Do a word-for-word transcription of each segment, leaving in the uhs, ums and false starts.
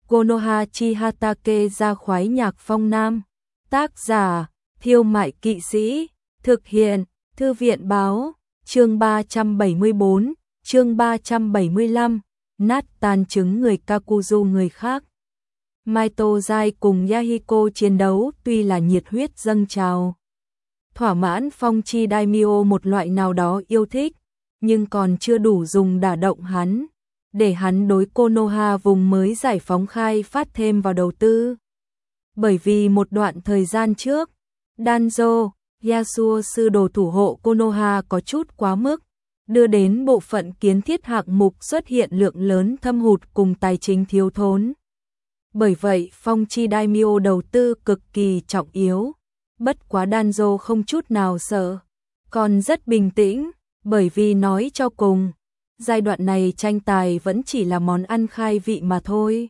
Konoha Chihatake ra khoái nhạc phong nam. Tác giả, Thiêu Mại Kỵ Sĩ. Thực hiện, Thư viện Báo. Chương ba trăm bảy mươi tư, chương ba trăm bảy mươi lăm. Nát tan trứng người Kakuzu người khác. Maito Jai cùng Yahiko chiến đấu tuy là nhiệt huyết dâng trào, thỏa mãn Phong Chi Daimyo một loại nào đó yêu thích, nhưng còn chưa đủ dùng đả động hắn, để hắn đối Konoha vùng mới giải phóng khai phát thêm vào đầu tư. Bởi vì một đoạn thời gian trước, Danzo, Yasuo sư đồ thủ hộ Konoha có chút quá mức, đưa đến bộ phận kiến thiết hạng mục xuất hiện lượng lớn thâm hụt cùng tài chính thiếu thốn. Bởi vậy Phong Chi Daimyo đầu tư cực kỳ trọng yếu, bất quá Danzo không chút nào sợ, còn rất bình tĩnh, bởi vì nói cho cùng, giai đoạn này tranh tài vẫn chỉ là món ăn khai vị mà thôi.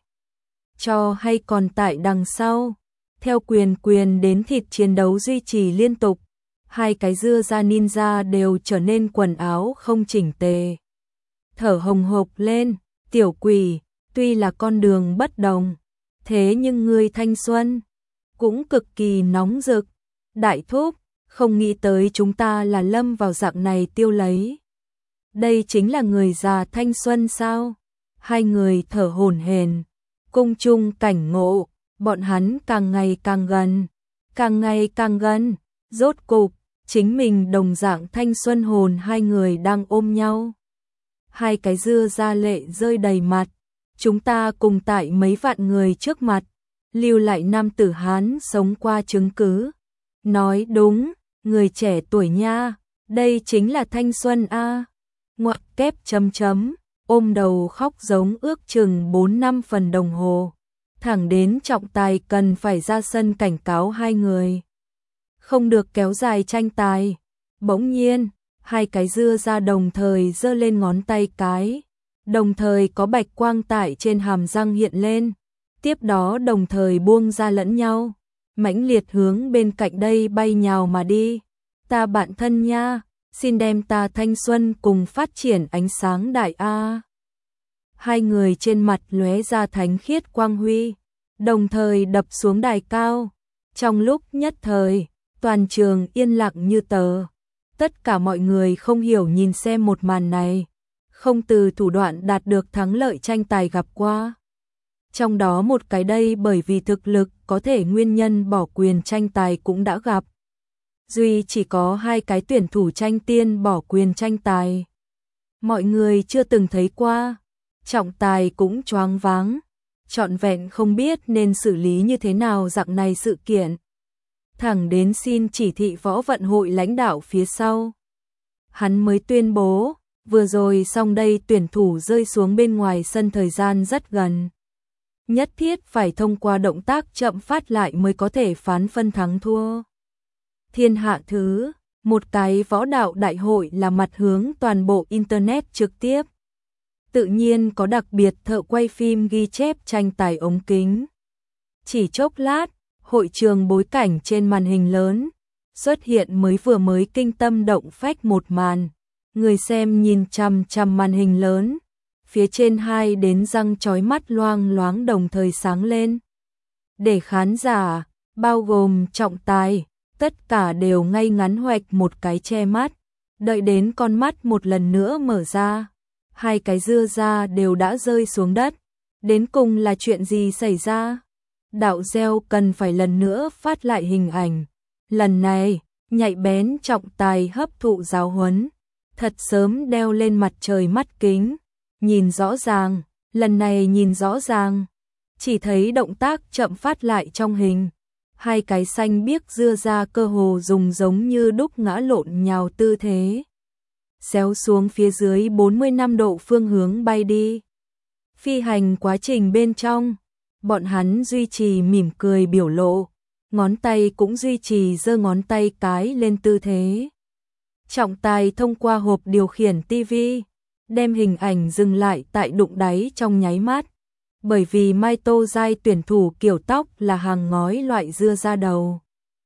Cho hay còn tại đằng sau, theo quyền quyền đến thịt chiến đấu duy trì liên tục, hai cái dưa da ninja đều trở nên quần áo không chỉnh tề. Thở hồng hộc lên, tiểu quỷ, tuy là con đường bất đồng, thế nhưng người thanh xuân cũng cực kỳ nóng rực. Đại thúc, không nghĩ tới chúng ta là lâm vào dạng này tiêu lấy. Đây chính là người già thanh xuân sao? Hai người thở hổn hển, cung chung cảnh ngộ, bọn hắn càng ngày càng gần, càng ngày càng gần, rốt cục, chính mình đồng dạng thanh xuân hồn hai người đang ôm nhau. Hai cái dưa da lệ rơi đầy mặt, chúng ta cùng tại mấy vạn người trước mặt, lưu lại nam tử Hán sống qua chứng cứ. Nói đúng, người trẻ tuổi nha, đây chính là thanh xuân a. Ngoặc kép chấm chấm, ôm đầu khóc giống ước chừng bốn năm phần đồng hồ. Thẳng đến trọng tài cần phải ra sân cảnh cáo hai người. Không được kéo dài tranh tài. Bỗng nhiên, hai cái dưa ra đồng thời giơ lên ngón tay cái. Đồng thời có bạch quang tại trên hàm răng hiện lên. Tiếp đó đồng thời buông ra lẫn nhau. Mãnh liệt hướng bên cạnh đây bay nhào mà đi. Ta bạn thân nha, xin đem ta thanh xuân cùng phát triển ánh sáng đại A. Hai người trên mặt lóe ra thánh khiết quang huy, đồng thời đập xuống đài cao. Trong lúc nhất thời, toàn trường yên lặng như tờ. Tất cả mọi người không hiểu nhìn xem một màn này, không từ thủ đoạn đạt được thắng lợi tranh tài gặp qua. Trong đó một cái đây bởi vì thực lực có thể nguyên nhân bỏ quyền tranh tài cũng đã gặp. Duy chỉ có hai cái tuyển thủ tranh tiên bỏ quyền tranh tài. Mọi người chưa từng thấy qua. Trọng tài cũng choáng váng, trọn vẹn không biết nên xử lý như thế nào dạng này sự kiện. Thẳng đến xin chỉ thị võ vận hội lãnh đạo phía sau. Hắn mới tuyên bố, vừa rồi xong đây tuyển thủ rơi xuống bên ngoài sân thời gian rất gần. Nhất thiết phải thông qua động tác chậm phát lại mới có thể phán phân thắng thua. Thiên hạ thứ, một cái võ đạo đại hội là mặt hướng toàn bộ Internet trực tiếp. Tự nhiên có đặc biệt thợ quay phim ghi chép tranh tài ống kính. Chỉ chốc lát, hội trường bối cảnh trên màn hình lớn, xuất hiện mới vừa mới kinh tâm động phách một màn. Người xem nhìn chằm chằm màn hình lớn. Phía trên hai đến răng chói mắt loang loáng đồng thời sáng lên. Để khán giả, bao gồm trọng tài, tất cả đều ngay ngắn hoạch một cái che mắt. Đợi đến con mắt một lần nữa mở ra, hai cái dưa da đều đã rơi xuống đất. Đến cùng là chuyện gì xảy ra? Đạo gieo cần phải lần nữa phát lại hình ảnh. Lần này, nhạy bén trọng tài hấp thụ giáo huấn, thật sớm đeo lên mặt trời mắt kính. Nhìn rõ ràng, lần này nhìn rõ ràng, chỉ thấy động tác chậm phát lại trong hình. Hai cái xanh biếc dưa ra cơ hồ dùng giống như đúc ngã lộn nhào tư thế. Xéo xuống phía dưới bốn mươi lăm độ phương hướng bay đi. Phi hành quá trình bên trong, bọn hắn duy trì mỉm cười biểu lộ, ngón tay cũng duy trì giơ ngón tay cái lên tư thế. Trọng tài thông qua hộp điều khiển ti vi, đem hình ảnh dừng lại tại đụng đáy trong nháy mắt. Bởi vì Maito Jai tuyển thủ kiểu tóc là hàng ngói loại dưa da đầu,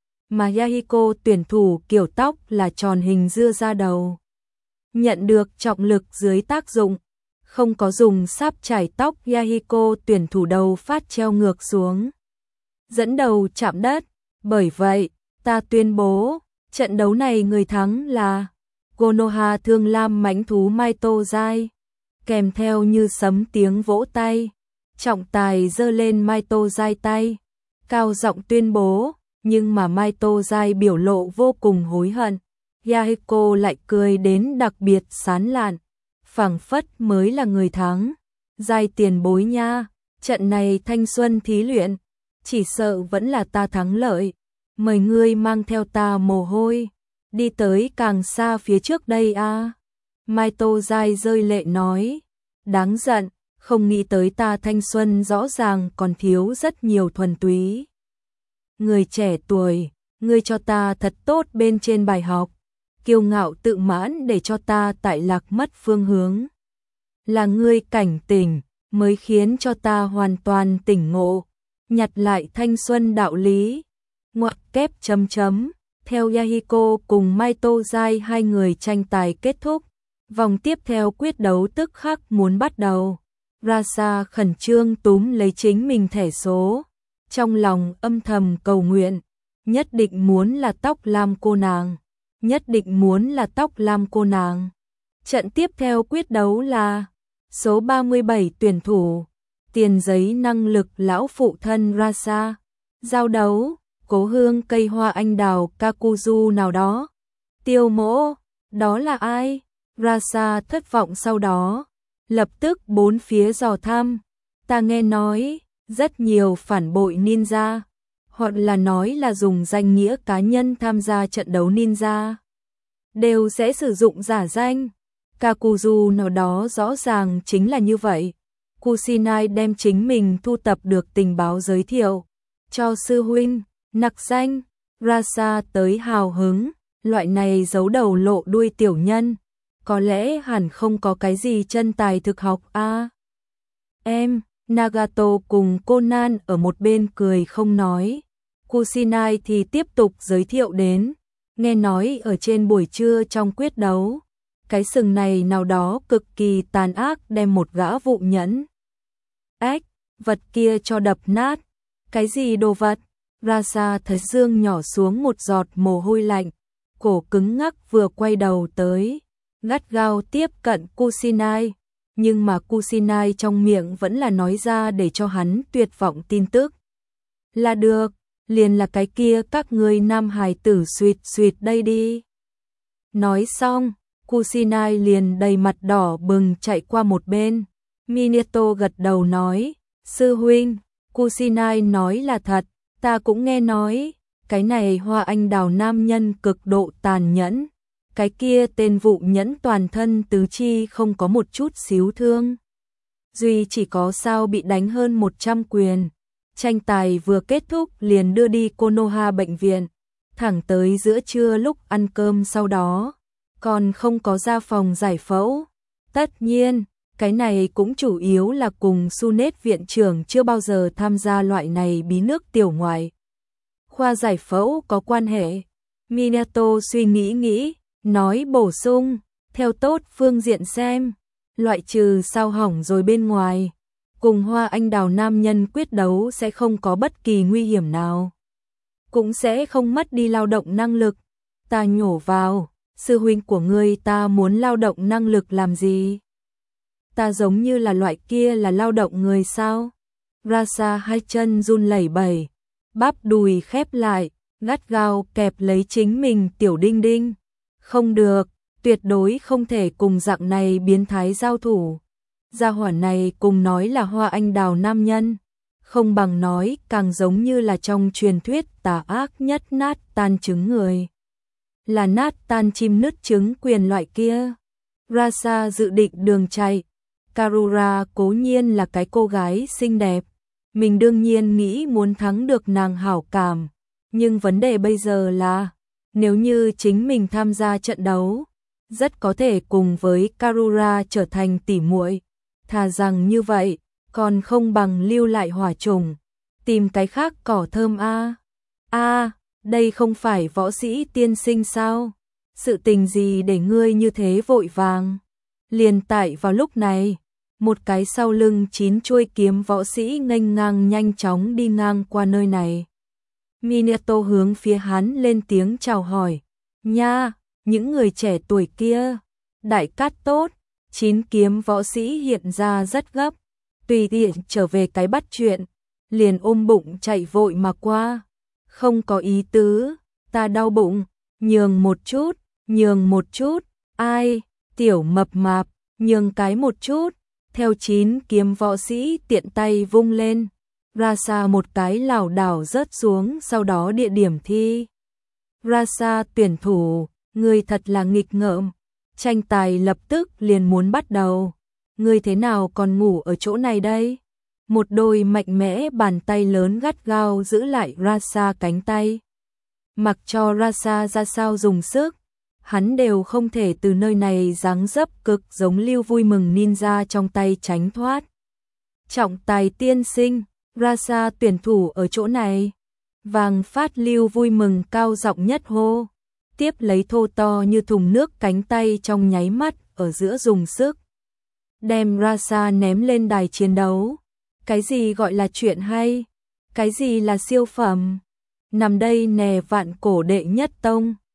mà Yahiko tuyển thủ kiểu tóc là tròn hình dưa da đầu. Nhận được trọng lực dưới tác dụng, không có dùng sáp chải tóc. Yahiko tuyển thủ đầu phát treo ngược xuống, dẫn đầu chạm đất. Bởi vậy, ta tuyên bố, trận đấu này người thắng là Konoha Thương Lam mãnh thú Maito Jai. Kèm theo như sấm tiếng vỗ tay, trọng tài giơ lên Maito Jai tay, cao giọng tuyên bố, nhưng mà Maito Jai biểu lộ vô cùng hối hận. Yahiko lại cười đến đặc biệt sán lạn, phảng phất mới là người thắng. Jai tiền bối nha, trận này thanh xuân thí luyện, chỉ sợ vẫn là ta thắng lợi. Mời ngươi mang theo ta mồ hôi, đi tới càng xa phía trước đây a. À. Maito Jai rơi lệ nói, đáng giận, không nghĩ tới ta thanh xuân rõ ràng còn thiếu rất nhiều thuần túy. Người trẻ tuổi, ngươi cho ta thật tốt bên trên bài học, kiêu ngạo tự mãn để cho ta tại lạc mất phương hướng. Là ngươi cảnh tỉnh, mới khiến cho ta hoàn toàn tỉnh ngộ, nhặt lại thanh xuân đạo lý. Ngoặc kép chấm chấm, theo Yahiko cùng Maito Jai hai người tranh tài kết thúc, vòng tiếp theo quyết đấu tức khắc muốn bắt đầu. Rasa khẩn trương túm lấy chính mình thẻ số, trong lòng âm thầm cầu nguyện, nhất định muốn là tóc lam cô nàng, nhất định muốn là tóc lam cô nàng. Trận tiếp theo quyết đấu là số ba mươi bảy tuyển thủ, tiền giấy năng lực lão phụ thân Rasa. Giao đấu, cố hương cây hoa anh đào Kakuzu nào đó. Tiêu mỗ, đó là ai? Rasa thất vọng sau đó, lập tức bốn phía dò thăm. Ta nghe nói, rất nhiều phản bội ninja, hoặc là nói là dùng danh nghĩa cá nhân tham gia trận đấu ninja, đều sẽ sử dụng giả danh. Kakuzu nào đó rõ ràng chính là như vậy. Kusinai đem chính mình thu tập được tình báo giới thiệu cho sư huynh, nặc danh. Rasa tới hào hứng, loại này giấu đầu lộ đuôi tiểu nhân, có lẽ hẳn không có cái gì chân tài thực học a. À, em, Nagato cùng Conan ở một bên cười không nói. Kusinai thì tiếp tục giới thiệu đến, nghe nói ở trên buổi trưa trong quyết đấu, cái sừng này nào đó cực kỳ tàn ác đem một gã vụ nhẫn ếch vật kia cho đập nát. Cái gì đồ vật? Rasa thấy dương nhỏ xuống một giọt mồ hôi lạnh, cổ cứng ngắc vừa quay đầu tới, gắt gao tiếp cận Kusinai, nhưng mà Kusinai trong miệng vẫn là nói ra để cho hắn tuyệt vọng tin tức. Là được, liền là cái kia các ngươi nam hài tử suyệt suyệt đây đi. Nói xong, Kusinai liền đầy mặt đỏ bừng chạy qua một bên. Minato gật đầu nói, sư huynh, Kusinai nói là thật, ta cũng nghe nói, cái này hoa anh đào nam nhân cực độ tàn nhẫn, cái kia tên vụ nhẫn toàn thân tứ chi không có một chút xíu thương. Duy chỉ có sao bị đánh hơn một trăm quyền. Tranh tài vừa kết thúc liền đưa đi Konoha bệnh viện, thẳng tới giữa trưa lúc ăn cơm sau đó, còn không có ra phòng giải phẫu. Tất nhiên, cái này cũng chủ yếu là cùng Sunet viện trưởng chưa bao giờ tham gia loại này bí nước tiểu ngoại khoa giải phẫu có quan hệ. Minato suy nghĩ nghĩ, nói bổ sung, theo tốt phương diện xem, loại trừ sao hỏng rồi bên ngoài, cùng hoa anh đào nam nhân quyết đấu sẽ không có bất kỳ nguy hiểm nào, cũng sẽ không mất đi lao động năng lực. Ta nhổ vào, sư huynh của ngươi ta muốn lao động năng lực làm gì? Ta giống như là loại kia là lao động người sao? Rasa hai chân run lẩy bẩy, bắp đùi khép lại, gắt gao kẹp lấy chính mình tiểu đinh đinh. Không được, tuyệt đối không thể cùng dạng này biến thái giao thủ. Gia hỏa này cùng nói là hoa anh đào nam nhân, không bằng nói càng giống như là trong truyền thuyết tà ác nhất nát tan trứng người. Là nát tan chim nứt trứng quyền loại kia. Rasa dự định đường chạy. Karura cố nhiên là cái cô gái xinh đẹp, mình đương nhiên nghĩ muốn thắng được nàng hảo cảm, nhưng vấn đề bây giờ là, nếu như chính mình tham gia trận đấu, rất có thể cùng với Karura trở thành tỉ muội, thà rằng như vậy, còn không bằng lưu lại hỏa trùng, tìm cái khác cỏ thơm a. A, đây không phải võ sĩ tiên sinh sao? Sự tình gì để ngươi như thế vội vàng? Liền tại vào lúc này, một cái sau lưng chín chuôi kiếm võ sĩ nghênh ngang nhanh chóng đi ngang qua nơi này. Minato hướng phía hắn lên tiếng chào hỏi. Nha, những người trẻ tuổi kia, đại cát tốt. Chín kiếm võ sĩ hiện ra rất gấp, tùy tiện trở về cái bắt chuyện, liền ôm bụng chạy vội mà qua. Không có ý tứ, ta đau bụng, nhường một chút, nhường một chút, ai, tiểu mập mạp, nhường cái một chút. Theo chín kiếm võ sĩ tiện tay vung lên, Rasa một cái lảo đảo rớt xuống, sau đó địa điểm thi. Rasa tuyển thủ, người thật là nghịch ngợm. Tranh tài lập tức liền muốn bắt đầu. Ngươi thế nào còn ngủ ở chỗ này đây? Một đôi mạnh mẽ bàn tay lớn gắt gao giữ lại Rasa cánh tay. Mặc cho Rasa ra sao dùng sức, hắn đều không thể từ nơi này dáng dấp cực giống Lưu Vui Mừng ninja trong tay tránh thoát. Trọng tài tiên sinh, Rasa tuyển thủ ở chỗ này. Vàng phát Lưu Vui Mừng cao giọng nhất hô. Tiếp lấy thô to như thùng nước cánh tay trong nháy mắt ở giữa dùng sức. Đem Rasa ném lên đài chiến đấu. Cái gì gọi là chuyện hay? Cái gì là siêu phẩm? Nằm đây nè vạn cổ đệ nhất tông.